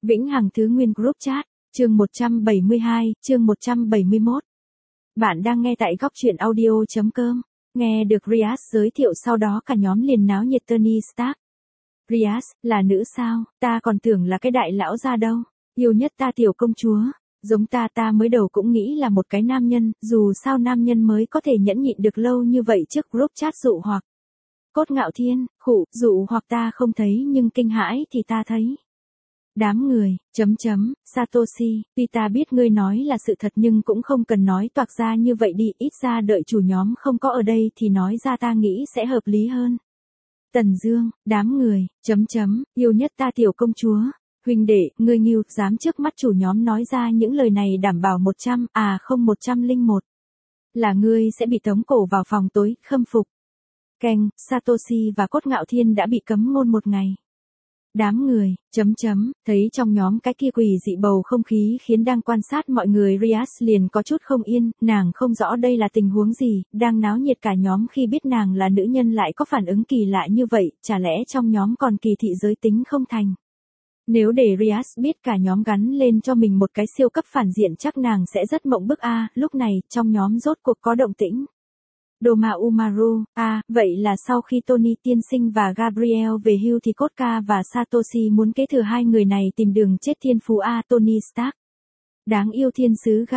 Vĩnh Hằng Thứ Nguyên Group Chat, chương 172, chương 171. Bạn đang nghe tại góc truyện audio.com. Nghe được Rias giới thiệu sau đó cả nhóm liền náo nhiệt Tony Stark. Rias, là nữ sao, ta còn tưởng là cái đại lão gia đâu, yêu nhất ta tiểu công chúa, giống ta mới đầu cũng nghĩ là một cái nam nhân, dù sao nam nhân mới có thể nhẫn nhịn được lâu như vậy trước group chat dụ hoặc. Cốt Ngạo Thiên, dụ hoặc ta không thấy nhưng kinh hãi thì ta thấy. Đám người, Satoshi, tuy ta biết ngươi nói là sự thật nhưng cũng không cần nói toạc ra như vậy đi, ít ra đợi chủ nhóm không có ở đây thì nói ra ta nghĩ sẽ hợp lý hơn. Tần Dương, đám người, yêu nhất ta tiểu công chúa, huynh đệ, ngươi nghiêu, dám trước mắt chủ nhóm nói ra những lời này đảm bảo 101. Là ngươi sẽ bị tống cổ vào phòng tối, khâm phục. Keng, Satoshi và Cốt Ngạo Thiên đã bị cấm ngôn một ngày. Đám người, thấy trong nhóm cái kia quỷ dị bầu không khí khiến đang quan sát mọi người Rias liền có chút không yên, nàng không rõ đây là tình huống gì, đang náo nhiệt cả nhóm khi biết nàng là nữ nhân lại có phản ứng kỳ lạ như vậy, chả lẽ trong nhóm còn kỳ thị giới tính không thành. Nếu để Rias biết cả nhóm gắn lên cho mình một cái siêu cấp phản diện chắc nàng sẽ rất mộng bức lúc này trong nhóm rốt cuộc có động tĩnh. Doma Umaru, vậy là sau khi Tony tiên sinh và Gabriel về hưu thì Kotka và Satoshi muốn kế thừa hai người này tìm đường chết thiên phú Tony Stark. Đáng yêu thiên sứ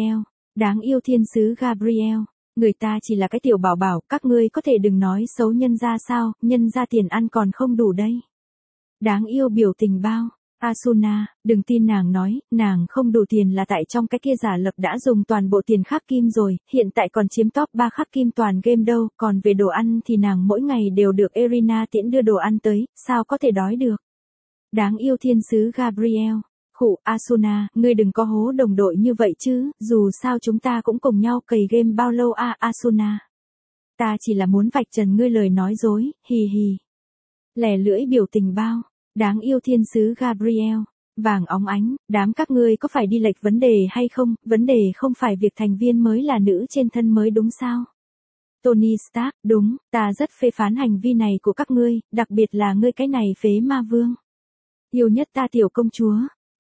Gabriel, người ta chỉ là cái tiểu bảo bảo, các ngươi có thể đừng nói xấu nhân ra sao, nhân ra tiền ăn còn không đủ đây. Đáng yêu biểu tình bao. Asuna, đừng tin nàng nói, nàng không đủ tiền là tại trong cái kia giả lập đã dùng toàn bộ tiền khắc kim rồi, hiện tại còn chiếm top 3 khắc kim toàn game đâu, còn về đồ ăn thì nàng mỗi ngày đều được Erina tiễn đưa đồ ăn tới, sao có thể đói được. Đáng yêu thiên sứ Gabriel. Asuna, ngươi đừng có hố đồng đội như vậy chứ, dù sao chúng ta cũng cùng nhau cày game bao lâu Asuna. Ta chỉ là muốn vạch trần ngươi lời nói dối, hì hì. Lẻ lưỡi biểu tình bao. Đáng yêu thiên sứ Gabriel, vàng óng ánh, đám các ngươi có phải đi lệch vấn đề hay không, vấn đề không phải việc thành viên mới là nữ trên thân mới đúng sao? Tony Stark, đúng, ta rất phê phán hành vi này của các ngươi, đặc biệt là ngươi cái này phế ma vương. Yêu nhất ta tiểu công chúa,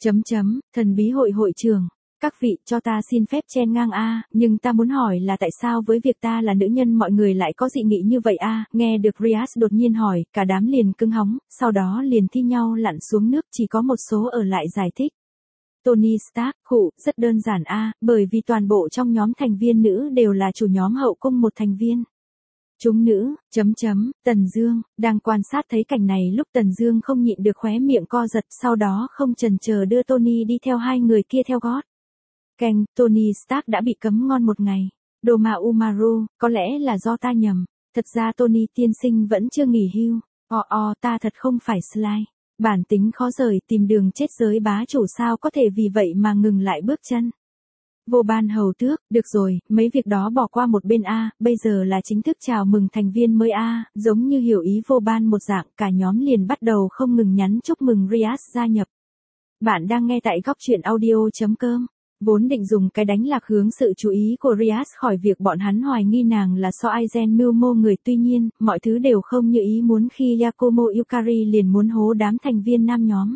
thần bí hội trưởng. Các vị cho ta xin phép chen ngang nhưng ta muốn hỏi là tại sao với việc ta là nữ nhân mọi người lại có dị nghị như vậy nghe được Rias đột nhiên hỏi, cả đám liền cứng hóng, sau đó liền thi nhau lặn xuống nước chỉ có một số ở lại giải thích. Tony Stark, rất đơn giản bởi vì toàn bộ trong nhóm thành viên nữ đều là chủ nhóm hậu cung một thành viên. Chúng nữ, Tần Dương, đang quan sát thấy cảnh này lúc Tần Dương không nhịn được khóe miệng co giật sau đó không chần chờ đưa Tony đi theo hai người kia theo gót. Keng, Tony Stark đã bị cấm ngon một ngày. Doma Umaru, có lẽ là do ta nhầm. Thật ra Tony tiên sinh vẫn chưa nghỉ hưu. Ta thật không phải Sly. Bản tính khó rời tìm đường chết giới bá chủ sao có thể vì vậy mà ngừng lại bước chân. Vô Ban hầu tước, được rồi, mấy việc đó bỏ qua một bên bây giờ là chính thức chào mừng thành viên mới giống như hiểu ý Vô Ban một dạng, cả nhóm liền bắt đầu không ngừng nhắn chúc mừng Rias gia nhập. Bạn đang nghe tại góc truyện audio.com. Vốn định dùng cái đánh lạc hướng sự chú ý của Rias khỏi việc bọn hắn hoài nghi nàng là do Aizen mưu mô người, tuy nhiên, mọi thứ đều không như ý muốn khi Yakumo Yukari liền muốn hố đám thành viên nam nhóm.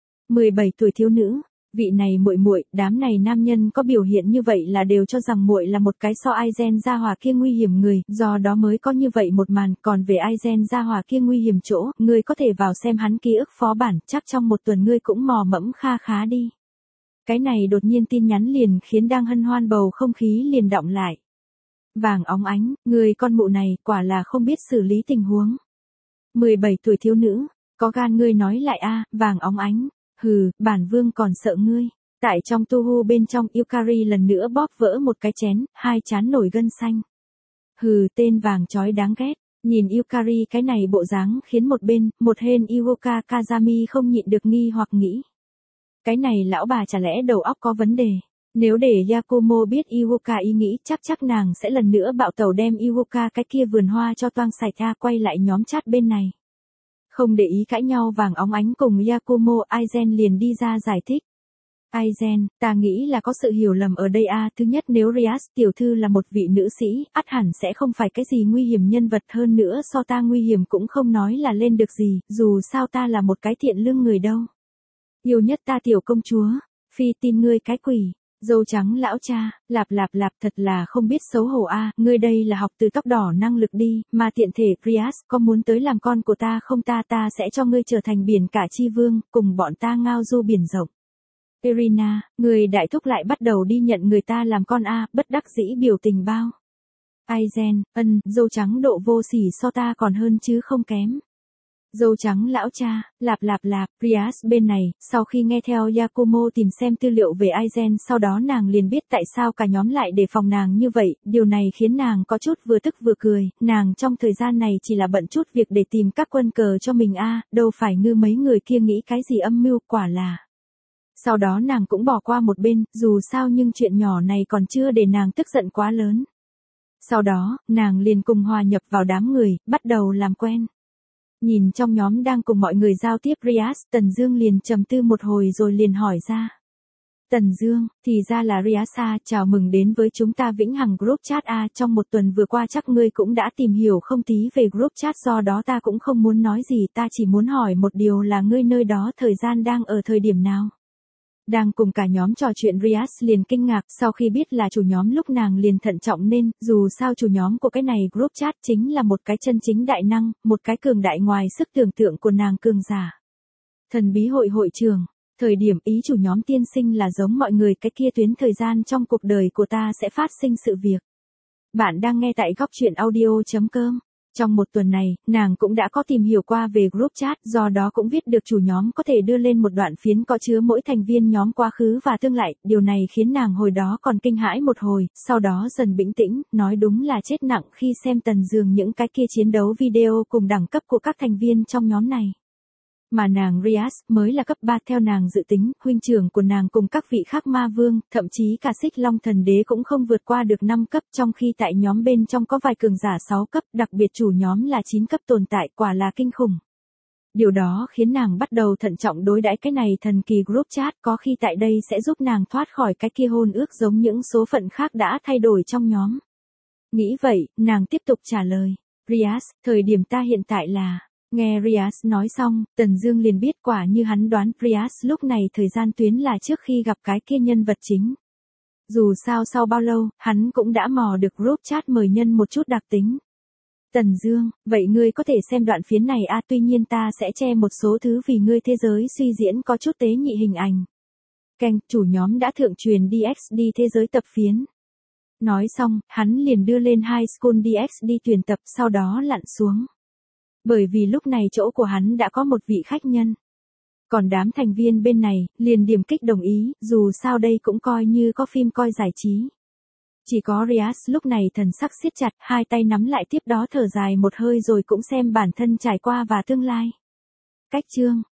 17 tuổi thiếu nữ, vị này muội, đám này nam nhân có biểu hiện như vậy là đều cho rằng muội là một cái so Aizen gia hỏa kia nguy hiểm người, do đó mới có như vậy một màn, còn về Aizen gia hỏa kia nguy hiểm chỗ, ngươi có thể vào xem hắn ký ức phó bản, chắc trong một tuần ngươi cũng mò mẫm kha khá đi. Cái này đột nhiên tin nhắn liền khiến đang hân hoan bầu không khí liền đọng lại. Vàng óng ánh, người con mụ này quả là không biết xử lý tình huống. 17 tuổi thiếu nữ, có gan ngươi nói lại vàng óng ánh, bản vương còn sợ ngươi. Tại trong tu hu bên trong Yukari lần nữa bóp vỡ một cái chén, hai trán nổi gân xanh. Tên vàng chói đáng ghét. Nhìn Yukari cái này bộ dáng khiến một hên Iwoka Kazami không nhịn được nghi hoặc nghĩ. Cái này lão bà chả lẽ đầu óc có vấn đề. Nếu để Yakumo biết Iwuka ý nghĩ chắc nàng sẽ lần nữa bạo tẩu đem Iwuka cái kia vườn hoa cho toang sạch quay lại nhóm chat bên này. Không để ý cãi nhau vàng óng ánh cùng Yakumo, Aizen liền đi ra giải thích. Aizen, ta nghĩ là có sự hiểu lầm ở đây thứ nhất nếu Rias tiểu thư là một vị nữ sĩ, ắt hẳn sẽ không phải cái gì nguy hiểm nhân vật hơn nữa so ta nguy hiểm cũng không nói là lên được gì, dù sao ta là một cái thiện lương người đâu. Yêu nhất ta tiểu công chúa, phi tin ngươi cái quỷ. Dâu trắng lão cha, lạp thật là không biết xấu hổ a, ngươi đây là học từ tóc đỏ năng lực đi, mà tiện thể Prius có muốn tới làm con của ta không, ta sẽ cho ngươi trở thành biển cả chi vương, cùng bọn ta ngao du biển rộng. Irina, người đại thúc lại bắt đầu đi nhận người ta làm con a, bất đắc dĩ biểu tình bao. Aizen, dâu trắng độ vô sỉ so ta còn hơn chứ không kém. Dâu trắng lão cha, lạp, Prius bên này, sau khi nghe theo Yakumo tìm xem tư liệu về Aizen, sau đó nàng liền biết tại sao cả nhóm lại đề phòng nàng như vậy, điều này khiến nàng có chút vừa tức vừa cười, nàng trong thời gian này chỉ là bận chút việc để tìm các quân cờ cho mình a, đâu phải ngư mấy người kia nghĩ cái gì âm mưu, quả là. Sau đó nàng cũng bỏ qua một bên, dù sao nhưng chuyện nhỏ này còn chưa để nàng tức giận quá lớn. Sau đó, nàng liền cùng hòa nhập vào đám người, bắt đầu làm quen. Nhìn trong nhóm đang cùng mọi người giao tiếp Rias, Tần Dương liền trầm tư một hồi rồi liền hỏi ra. Tần Dương, thì ra là Riasa, chào mừng đến với chúng ta vĩnh hằng group chat a, trong một tuần vừa qua chắc ngươi cũng đã tìm hiểu không tí về group chat, do đó ta cũng không muốn nói gì, ta chỉ muốn hỏi một điều là ngươi nơi đó thời gian đang ở thời điểm nào. Đang cùng cả nhóm trò chuyện, Rias liền kinh ngạc, sau khi biết là chủ nhóm lúc nàng liền thận trọng nên, dù sao chủ nhóm của cái này group chat chính là một cái chân chính đại năng, một cái cường đại ngoài sức tưởng tượng của nàng cường giả. Thần bí hội trưởng, thời điểm ý chủ nhóm tiên sinh là giống mọi người cái kia tuyến thời gian trong cuộc đời của ta sẽ phát sinh sự việc. Bạn đang nghe tại goctruyện.audio.com. Trong một tuần này, nàng cũng đã có tìm hiểu qua về group chat, do đó cũng biết được chủ nhóm có thể đưa lên một đoạn phiến có chứa mỗi thành viên nhóm quá khứ và tương lai, điều này khiến nàng hồi đó còn kinh hãi một hồi, sau đó dần bình tĩnh, nói đúng là chết nặng khi xem Tần Dương những cái kia chiến đấu video cùng đẳng cấp của các thành viên trong nhóm này. Mà nàng Rias mới là cấp 3 theo nàng dự tính, huynh trưởng của nàng cùng các vị khác ma vương, thậm chí cả Xích Long thần đế cũng không vượt qua được 5 cấp, trong khi tại nhóm bên trong có vài cường giả 6 cấp, đặc biệt chủ nhóm là 9 cấp tồn tại, quả là kinh khủng. Điều đó khiến nàng bắt đầu thận trọng đối đãi cái này thần kỳ group chat, có khi tại đây sẽ giúp nàng thoát khỏi cái kia hôn ước giống những số phận khác đã thay đổi trong nhóm. Nghĩ vậy, nàng tiếp tục trả lời. Rias, thời điểm ta hiện tại là... Nghe Rias nói xong, Tần Dương liền biết quả như hắn đoán, Rias lúc này thời gian tuyến là trước khi gặp cái kia nhân vật chính. Dù sao sau bao lâu, hắn cũng đã mò được group chat mời nhân một chút đặc tính. Tần Dương, vậy ngươi có thể xem đoạn phiến này a, tuy nhiên ta sẽ che một số thứ vì ngươi thế giới suy diễn có chút tế nhị hình ảnh. Keng, chủ nhóm đã thượng truyền DXD thế giới tập phiến. Nói xong, hắn liền đưa lên High School DXD tuyển tập, sau đó lặn xuống. Bởi vì lúc này chỗ của hắn đã có một vị khách nhân. Còn đám thành viên bên này, liền điểm kích đồng ý, dù sao đây cũng coi như có phim coi giải trí. Chỉ có Rias lúc này thần sắc siết chặt, hai tay nắm lại, tiếp đó thở dài một hơi rồi cũng xem bản thân trải qua và tương lai. Cách chương